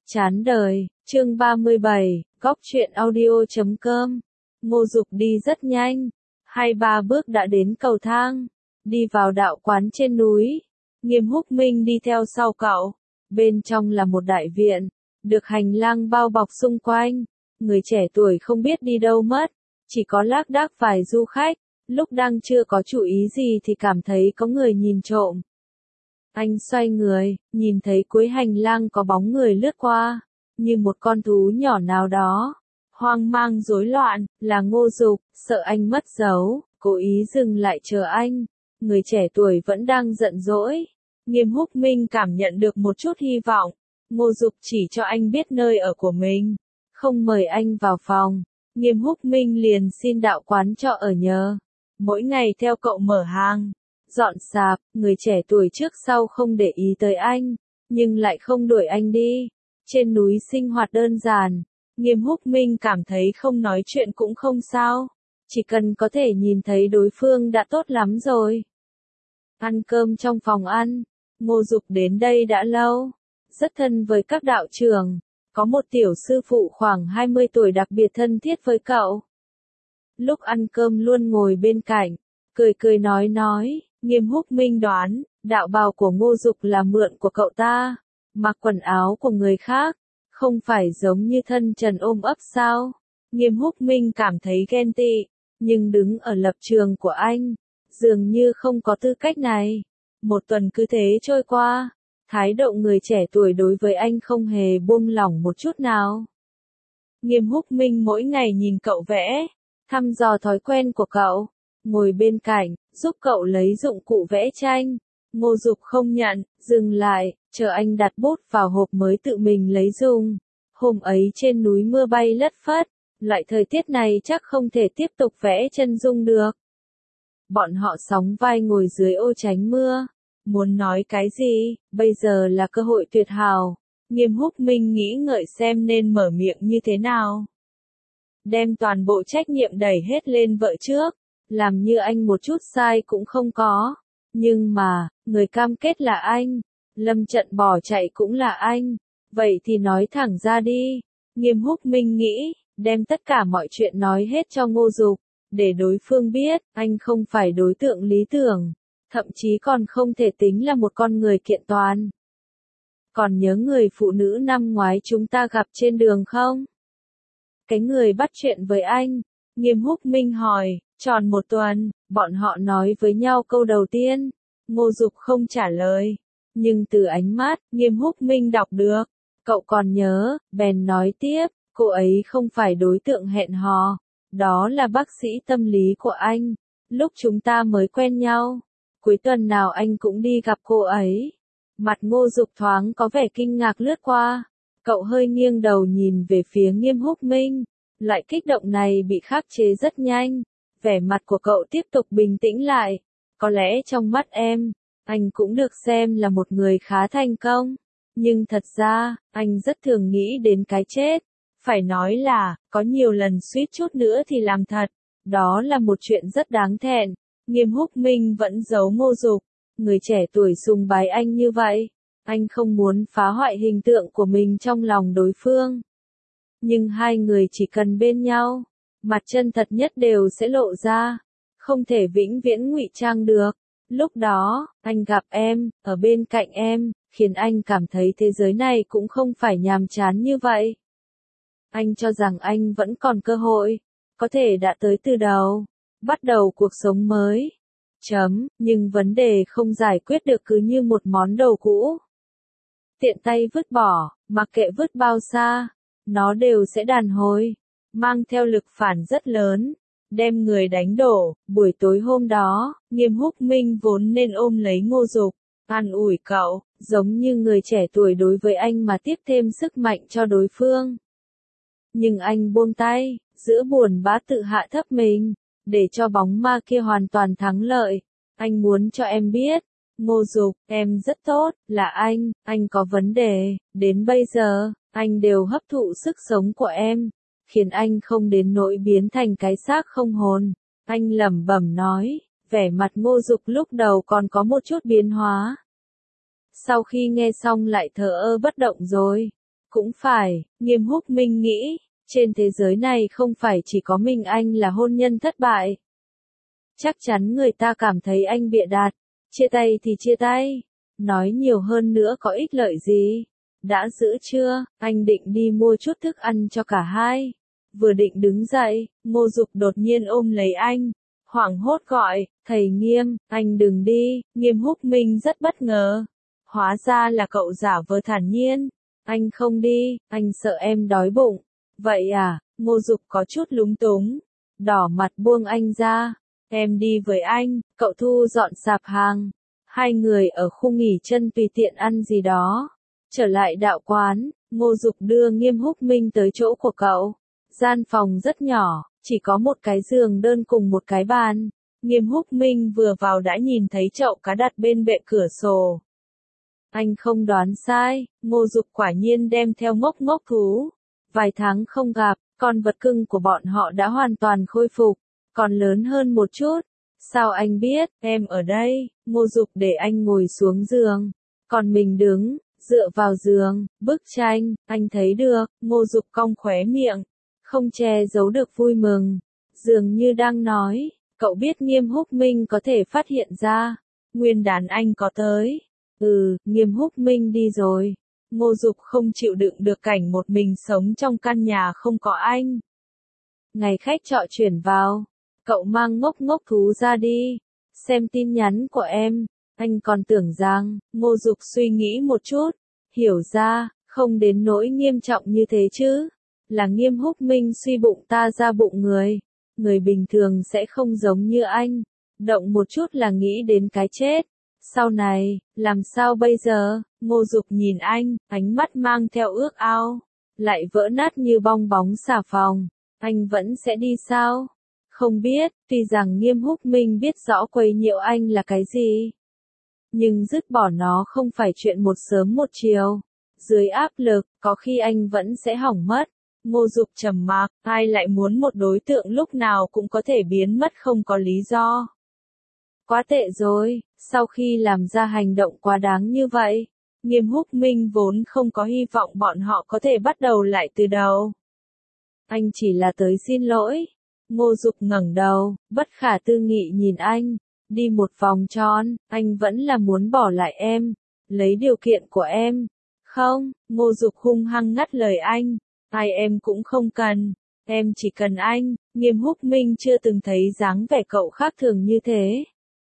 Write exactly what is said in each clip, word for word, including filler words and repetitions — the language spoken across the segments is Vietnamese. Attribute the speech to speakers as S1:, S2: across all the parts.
S1: Chán đời, chương ba mươi bảy, góc truyện audio chấm com. Ngô Dục đi rất nhanh, hai ba bước đã đến cầu thang, đi vào đạo quán trên núi. Nghiêm Húc Minh đi theo sau cậu, bên trong là một đại viện, được hành lang bao bọc xung quanh. Người trẻ tuổi không biết đi đâu mất, chỉ có lác đác vài du khách, lúc đang chưa có chủ ý gì thì cảm thấy có người nhìn trộm. Anh xoay người, nhìn thấy cuối hành lang có bóng người lướt qua, như một con thú nhỏ nào đó. Hoang mang rối loạn, là Ngô Dục, sợ anh mất dấu, cố ý dừng lại chờ anh. Người trẻ tuổi vẫn đang giận dỗi. Nghiêm Húc Minh cảm nhận được một chút hy vọng. Ngô Dục chỉ cho anh biết nơi ở của mình, không mời anh vào phòng. Nghiêm Húc Minh liền xin đạo quán cho ở nhờ, mỗi ngày theo cậu mở hàng, dọn sạp. Người trẻ tuổi trước sau không để ý tới anh, nhưng lại không đuổi anh đi. Trên núi sinh hoạt đơn giản, Nghiêm Húc Minh cảm thấy không nói chuyện cũng không sao, chỉ cần có thể nhìn thấy đối phương đã tốt lắm rồi. Ăn cơm trong phòng ăn, Ngô Dục đến đây đã lâu, rất thân với các đạo trưởng, có một tiểu sư phụ khoảng hai mươi tuổi đặc biệt thân thiết với cậu. Lúc ăn cơm luôn ngồi bên cạnh, cười cười nói nói. Nghiêm Húc Minh đoán, đạo bào của Ngô Dục là mượn của cậu ta, mặc quần áo của người khác, không phải giống như thân trần ôm ấp sao? Nghiêm Húc Minh cảm thấy ghen tị, nhưng đứng ở lập trường của anh, dường như không có tư cách này. Một tuần cứ thế trôi qua, thái độ người trẻ tuổi đối với anh không hề buông lỏng một chút nào. Nghiêm Húc Minh mỗi ngày nhìn cậu vẽ, thăm dò thói quen của cậu, ngồi bên cạnh, giúp cậu lấy dụng cụ vẽ tranh. Ngô Dục không nhận, dừng lại, chờ anh đặt bút vào hộp mới tự mình lấy dùng. Hôm ấy trên núi mưa bay lất phất, loại thời tiết này chắc không thể tiếp tục vẽ chân dung được. Bọn họ sóng vai ngồi dưới ô tránh mưa, muốn nói cái gì, bây giờ là cơ hội tuyệt hảo. Nghiêm Húc Minh nghĩ ngợi xem nên mở miệng như thế nào. Đem toàn bộ trách nhiệm đẩy hết lên vợ trước, làm như anh một chút sai cũng không có. Nhưng mà, người cam kết là anh, lâm trận bỏ chạy cũng là anh, vậy thì nói thẳng ra đi. Nghiêm Húc Minh nghĩ, đem tất cả mọi chuyện nói hết cho Ngô Dục, để đối phương biết, anh không phải đối tượng lý tưởng, thậm chí còn không thể tính là một con người kiện toàn. Còn nhớ người phụ nữ năm ngoái chúng ta gặp trên đường không? Cái người bắt chuyện với anh, Nghiêm Húc Minh hỏi. Tròn một tuần, bọn họ nói với nhau câu đầu tiên. Ngô Dục không trả lời, nhưng từ ánh mắt, Nghiêm Húc Minh đọc được. Cậu còn nhớ, bèn nói tiếp, cô ấy không phải đối tượng hẹn hò, đó là bác sĩ tâm lý của anh. Lúc chúng ta mới quen nhau, cuối tuần nào anh cũng đi gặp cô ấy. Mặt Ngô Dục thoáng có vẻ kinh ngạc lướt qua. Cậu hơi nghiêng đầu nhìn về phía Nghiêm Húc Minh. Loại kích động này bị khắc chế rất nhanh. Vẻ mặt của cậu tiếp tục bình tĩnh lại. Có lẽ trong mắt em, anh cũng được xem là một người khá thành công. Nhưng thật ra, anh rất thường nghĩ đến cái chết. Phải nói là, có nhiều lần suýt chút nữa thì làm thật. Đó là một chuyện rất đáng thẹn. Nghiêm Húc Minh vẫn giấu Ngô Dục. Người trẻ tuổi sùng bái anh như vậy. Anh không muốn phá hoại hình tượng của mình trong lòng đối phương. Nhưng hai người chỉ cần bên nhau, mặt chân thật nhất đều sẽ lộ ra, không thể vĩnh viễn ngụy trang được. Lúc đó, anh gặp em, ở bên cạnh em, khiến anh cảm thấy thế giới này cũng không phải nhàm chán như vậy. Anh cho rằng anh vẫn còn cơ hội, có thể đã tới từ đầu, bắt đầu cuộc sống mới. Chấm, nhưng vấn đề không giải quyết được cứ như một món đồ cũ. Tiện tay vứt bỏ, mặc kệ vứt bao xa, nó đều sẽ đàn hồi, mang theo lực phản rất lớn, đem người đánh đổ. Buổi tối hôm đó, Nghiêm Húc Minh vốn nên ôm lấy Ngô Dục, an ủi cậu, giống như người trẻ tuổi đối với anh mà tiếp thêm sức mạnh cho đối phương. Nhưng anh buông tay, giữa buồn bã tự hạ thấp mình, để cho bóng ma kia hoàn toàn thắng lợi. Anh muốn cho em biết, Ngô Dục, em rất tốt, là anh, anh có vấn đề, đến bây giờ, anh đều hấp thụ sức sống của em, khiến anh không đến nỗi biến thành cái xác không hồn. Anh lẩm bẩm nói, vẻ mặt Ngô Dục lúc đầu còn có một chút biến hóa. Sau khi nghe xong lại thờ ơ bất động rồi. Cũng phải, Nghiêm Húc Minh nghĩ, trên thế giới này không phải chỉ có mình anh là hôn nhân thất bại. Chắc chắn người ta cảm thấy anh bịa đặt, chia tay thì chia tay, nói nhiều hơn nữa có ích lợi gì. Đã giữ chưa, anh định đi mua chút thức ăn cho cả hai. Vừa định đứng dậy, Ngô Dục đột nhiên ôm lấy anh, hoảng hốt gọi, thầy Nghiêm, anh đừng đi. Nghiêm Húc Minh rất bất ngờ. Hóa ra là cậu giả vờ thản nhiên. Anh không đi, anh sợ em đói bụng. Vậy à, Ngô Dục có chút lúng túng, đỏ mặt buông anh ra. Em đi với anh, cậu thu dọn sạp hàng. Hai người ở khu nghỉ chân tùy tiện ăn gì đó. Trở lại đạo quán, Ngô Dục đưa Nghiêm Húc Minh tới chỗ của cậu. Gian phòng rất nhỏ, chỉ có một cái giường đơn cùng một cái bàn. Nghiêm Húc Minh vừa vào đã nhìn thấy chậu cá đặt bên bệ cửa sổ. Anh không đoán sai, Ngô Dục quả nhiên đem theo ngốc ngốc thú. Vài tháng không gặp, con vật cưng của bọn họ đã hoàn toàn khôi phục, còn lớn hơn một chút. Sao anh biết, em ở đây? Ngô Dục để anh ngồi xuống giường, còn mình đứng, dựa vào giường, bức tranh, anh thấy được. Ngô Dục cong khóe miệng, không che giấu được vui mừng, dường như đang nói, cậu biết Nghiêm Húc Minh có thể phát hiện ra, nguyên đán anh có tới. Ừ, Nghiêm Húc Minh đi rồi. Ngô Dục không chịu đựng được cảnh một mình sống trong căn nhà không có anh. Ngày khách trọ chuyển vào, cậu mang ngốc ngốc thú ra đi, xem tin nhắn của em. Anh còn tưởng rằng, Ngô Dục suy nghĩ một chút, hiểu ra, không đến nỗi nghiêm trọng như thế chứ. Là Nghiêm Húc Minh suy bụng ta ra bụng người. Người bình thường sẽ không giống như anh, động một chút là nghĩ đến cái chết. Sau này, làm sao bây giờ? Ngô Dục nhìn anh, ánh mắt mang theo ước ao, lại vỡ nát như bong bóng xà phòng. Anh vẫn sẽ đi sao? Không biết, tuy rằng Nghiêm Húc Minh biết rõ quấy nhiễu anh là cái gì. Nhưng dứt bỏ nó không phải chuyện một sớm một chiều. Dưới áp lực, có khi anh vẫn sẽ hỏng mất. Ngô Dục trầm mặc, ai lại muốn một đối tượng lúc nào cũng có thể biến mất không có lý do. Quá tệ rồi, sau khi làm ra hành động quá đáng như vậy, Nghiêm Húc Minh vốn không có hy vọng bọn họ có thể bắt đầu lại từ đầu. Anh chỉ là tới xin lỗi. Ngô Dục ngẩng đầu, bất khả tư nghị nhìn anh, đi một vòng tròn, anh vẫn là muốn bỏ lại em, lấy điều kiện của em. Không, Ngô Dục hung hăng ngắt lời anh, ai em cũng không cần, em chỉ cần anh. Nghiêm Húc Minh chưa từng thấy dáng vẻ cậu khác thường như thế.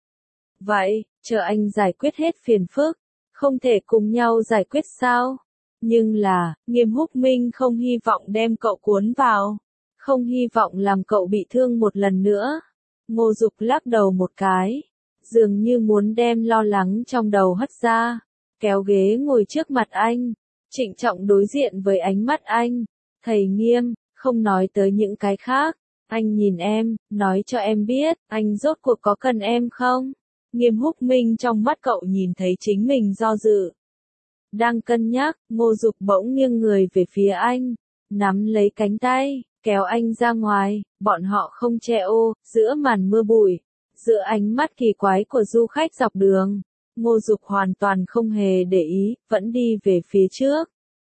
S1: Vậy, chờ anh giải quyết hết phiền phức, không thể cùng nhau giải quyết sao? Nhưng là, Nghiêm Húc Minh không hy vọng đem cậu cuốn vào, không hy vọng làm cậu bị thương một lần nữa. Ngô Dục lắc đầu một cái, dường như muốn đem lo lắng trong đầu hất ra, kéo ghế ngồi trước mặt anh, trịnh trọng đối diện với ánh mắt anh. Thầy Nghiêm, không nói tới những cái khác, anh nhìn em, nói cho em biết, anh rốt cuộc có cần em không? Nghiêm Húc Minh trong mắt cậu nhìn thấy chính mình do dự. Đang cân nhắc, Ngô Dục bỗng nghiêng người về phía anh, nắm lấy cánh tay, kéo anh ra ngoài. Bọn họ không che ô, giữa màn mưa bụi, giữa ánh mắt kỳ quái của du khách dọc đường. Ngô Dục hoàn toàn không hề để ý, vẫn đi về phía trước.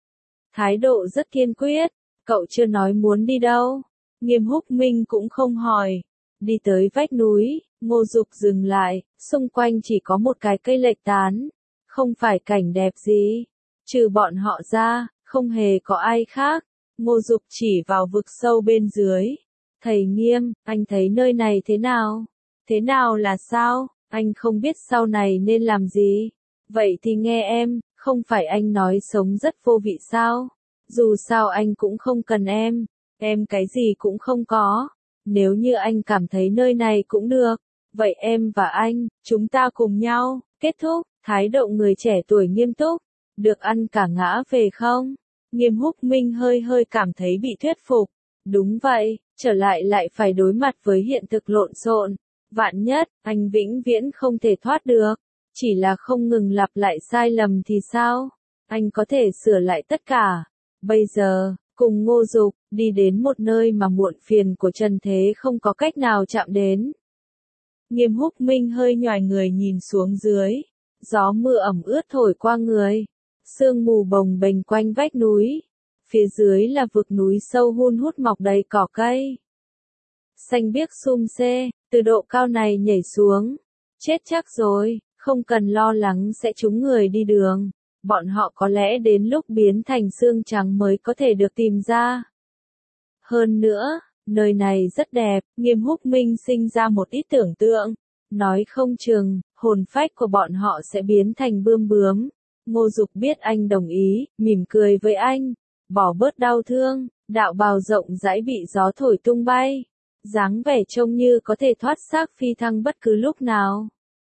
S1: Thái độ rất kiên quyết, cậu chưa nói muốn đi đâu. Nghiêm Húc Minh cũng không hỏi. Đi tới vách núi, Ngô Dục dừng lại, xung quanh chỉ có một cái cây lệch tán. Không phải cảnh đẹp gì. Trừ bọn họ ra, không hề có ai khác. Ngô Dục chỉ vào vực sâu bên dưới. Thầy Nghiêm, anh thấy nơi này thế nào? Thế nào là sao? Anh không biết sau này nên làm gì. Vậy thì nghe em, không phải anh nói sống rất vô vị sao? Dù sao anh cũng không cần em. Em cái gì cũng không có. Nếu như anh cảm thấy nơi này cũng được, vậy em và anh, chúng ta cùng nhau, kết thúc. Thái độ người trẻ tuổi nghiêm túc. Được ăn cả ngã về không? Nghiêm Húc Minh hơi hơi cảm thấy bị thuyết phục. Đúng vậy, trở lại lại phải đối mặt với hiện thực lộn xộn. Vạn nhất, anh vĩnh viễn không thể thoát được. Chỉ là không ngừng lặp lại sai lầm thì sao? Anh có thể sửa lại tất cả. Bây giờ, cùng Ngô Dục, đi đến một nơi mà muộn phiền của trần thế không có cách nào chạm đến. Nghiêm Húc Minh hơi nhòi người nhìn xuống dưới. Gió mưa ẩm ướt thổi qua người. Sương mù bồng bềnh quanh vách núi. Phía dưới là vực núi sâu hun hút mọc đầy cỏ cây. Xanh biếc sum xê, từ độ cao này nhảy xuống. Chết chắc rồi, không cần lo lắng sẽ trúng người đi đường. Bọn họ có lẽ đến lúc biến thành xương trắng mới có thể được tìm ra. Hơn nữa, nơi này rất đẹp, Nghiêm Húc Minh sinh ra một ít tưởng tượng. Nói không chừng, hồn phách của bọn họ sẽ biến thành bươm bướm. Ngô Dục biết anh đồng ý, mỉm cười với anh. Bỏ bớt đau thương, đạo bào rộng rãi bị gió thổi tung bay. Dáng vẻ trông như có thể thoát xác phi thăng bất cứ lúc nào.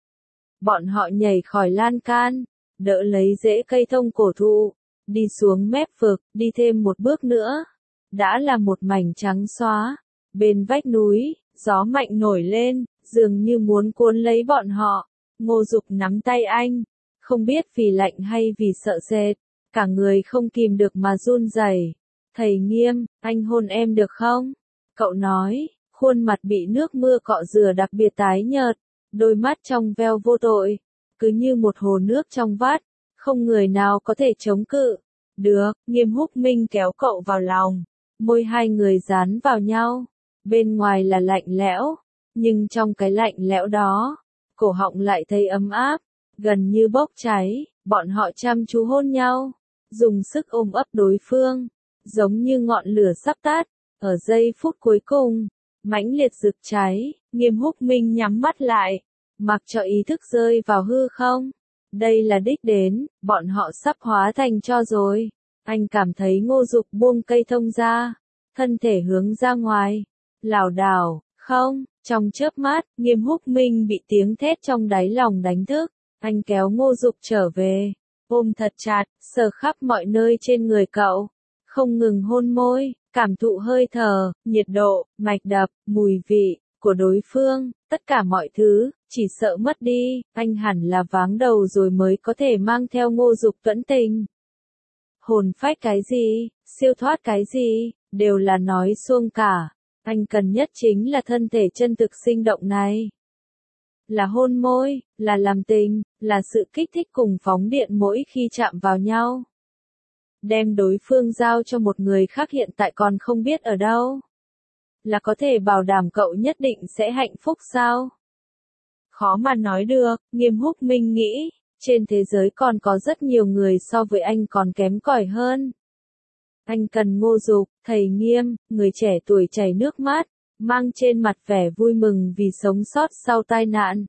S1: Bọn họ nhảy khỏi lan can, đỡ lấy rễ cây thông cổ thụ, đi xuống mép vực, đi thêm một bước nữa. Đã là một mảnh trắng xóa. Bên vách núi, gió mạnh nổi lên, dường như muốn cuốn lấy bọn họ. Ngô Dục nắm tay anh, không biết vì lạnh hay vì sợ sệt, cả người không kìm được mà run rẩy. Thầy Nghiêm, anh hôn em được không? Cậu nói, khuôn mặt bị nước mưa cọ rửa đặc biệt tái nhợt, đôi mắt trong veo vô tội, cứ như một hồ nước trong vắt, không người nào có thể chống cự. Được, Nghiêm Húc Minh kéo cậu vào lòng, môi hai người dán vào nhau, bên ngoài là lạnh lẽo, nhưng trong cái lạnh lẽo đó, cổ họng lại thấy ấm áp, gần như bốc cháy. Bọn họ chăm chú hôn nhau, dùng sức ôm ấp đối phương, giống như ngọn lửa sắp tắt. Ở giây phút cuối cùng, mãnh liệt rực cháy, Nghiêm Húc Minh nhắm mắt lại, mặc cho ý thức rơi vào hư không. Đây là đích đến, bọn họ sắp hóa thành tro rồi. Anh cảm thấy Ngô Dục buông cây thông ra, thân thể hướng ra ngoài, lảo đảo. Không, trong chớp mắt, Nghiêm Húc Minh bị tiếng thét trong đáy lòng đánh thức. Anh kéo Ngô Dục trở về, ôm thật chặt, sờ khắp mọi nơi trên người cậu, không ngừng hôn môi, cảm thụ hơi thở, nhiệt độ, mạch đập, mùi vị của đối phương, tất cả mọi thứ, chỉ sợ mất đi, anh hẳn là váng đầu rồi mới có thể mang theo Ngô Dục tuẫn tình. Hồn phách cái gì, siêu thoát cái gì, đều là nói suông cả. Anh cần nhất chính là thân thể chân thực sinh động này. Là hôn môi, là làm tình, là sự kích thích cùng phóng điện mỗi khi chạm vào nhau. Đem đối phương giao cho một người khác hiện tại còn không biết ở đâu. Là có thể bảo đảm cậu nhất định sẽ hạnh phúc sao? Khó mà nói được, Nghiêm Húc Minh nghĩ, trên thế giới còn có rất nhiều người so với anh còn kém cỏi hơn. Anh cần Ngô Dục, thầy Nghiêm, người trẻ tuổi chảy nước mắt, mang trên mặt vẻ vui mừng vì sống sót sau tai nạn.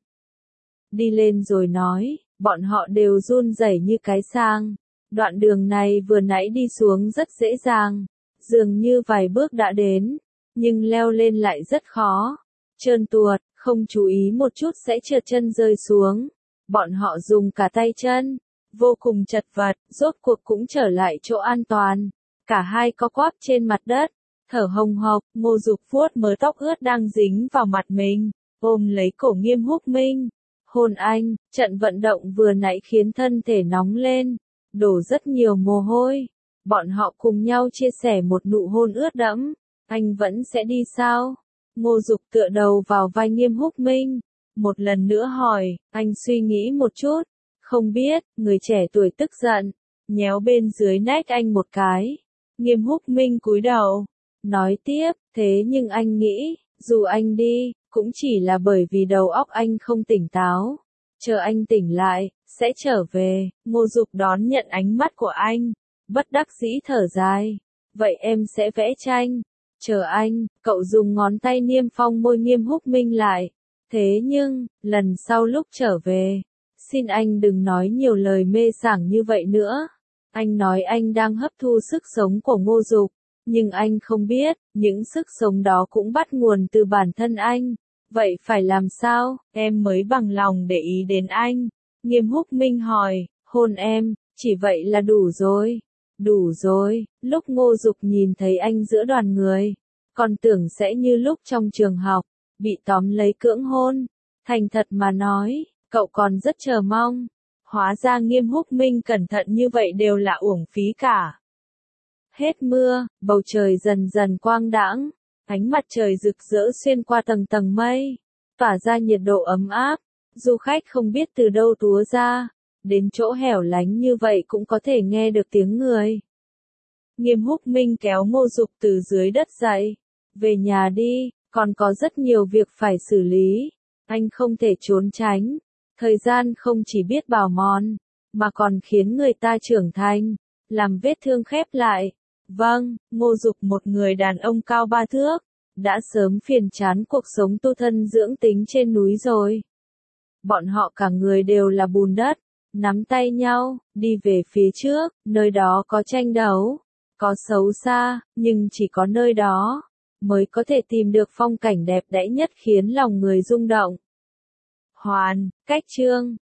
S1: Đi lên rồi nói, bọn họ đều run rẩy như cái sang. Đoạn đường này vừa nãy đi xuống rất dễ dàng, dường như vài bước đã đến, nhưng leo lên lại rất khó. Trơn tuột, không chú ý một chút sẽ trượt chân rơi xuống. Bọn họ dùng cả tay chân, vô cùng chật vật, rốt cuộc cũng trở lại chỗ an toàn. Cả hai co quắp trên mặt đất, thở hồng hộc. Ngô Dục vuốt mớ tóc ướt đang dính vào mặt mình, ôm lấy cổ Nghiêm Húc Minh, hôn anh. Trận vận động vừa nãy khiến thân thể nóng lên, đổ rất nhiều mồ hôi. Bọn họ cùng nhau chia sẻ một nụ hôn ướt đẫm. Anh vẫn sẽ đi sao? Ngô Dục tựa đầu vào vai Nghiêm Húc Minh, một lần nữa hỏi. Anh suy nghĩ một chút, không biết. Người trẻ tuổi tức giận, nhéo bên dưới nách anh một cái. Nghiêm Húc Minh cúi đầu, nói tiếp, thế nhưng anh nghĩ, dù anh đi, cũng chỉ là bởi vì đầu óc anh không tỉnh táo. Chờ anh tỉnh lại, sẽ trở về. Ngô Dục đón nhận ánh mắt của anh, bất đắc dĩ thở dài. Vậy em sẽ vẽ tranh. Chờ anh, cậu dùng ngón tay niêm phong môi Nghiêm Húc Minh lại. Thế nhưng, lần sau lúc trở về, xin anh đừng nói nhiều lời mê sảng như vậy nữa. Anh nói anh đang hấp thu sức sống của Ngô Dục, nhưng anh không biết, những sức sống đó cũng bắt nguồn từ bản thân anh. Vậy phải làm sao, em mới bằng lòng để ý đến anh? Nghiêm Húc Minh hỏi, hôn em, chỉ vậy là đủ rồi. Đủ rồi. Lúc Ngô Dục nhìn thấy anh giữa đoàn người, còn tưởng sẽ như lúc trong trường học, bị tóm lấy cưỡng hôn. Thành thật mà nói, cậu còn rất chờ mong. Hóa ra Nghiêm Húc Minh cẩn thận như vậy đều là uổng phí cả. Hết mưa, bầu trời dần dần quang đãng, ánh mặt trời rực rỡ xuyên qua tầng tầng mây, tỏa ra nhiệt độ ấm áp. Du khách không biết từ đâu túa ra, đến chỗ hẻo lánh như vậy cũng có thể nghe được tiếng người. Nghiêm Húc Minh kéo Ngô Dục từ dưới đất dậy. Về nhà đi, còn có rất nhiều việc phải xử lý. Anh không thể trốn tránh. Thời gian không chỉ biết bào mòn, mà còn khiến người ta trưởng thành, làm vết thương khép lại. Vâng, Ngô Dục một người đàn ông cao ba thước, đã sớm phiền chán cuộc sống tu thân dưỡng tính trên núi rồi. Bọn họ cả người đều là bùn đất, nắm tay nhau, đi về phía trước, nơi đó có tranh đấu, có xấu xa, nhưng chỉ có nơi đó mới có thể tìm được phong cảnh đẹp đẽ nhất khiến lòng người rung động. Hoàn, cách chương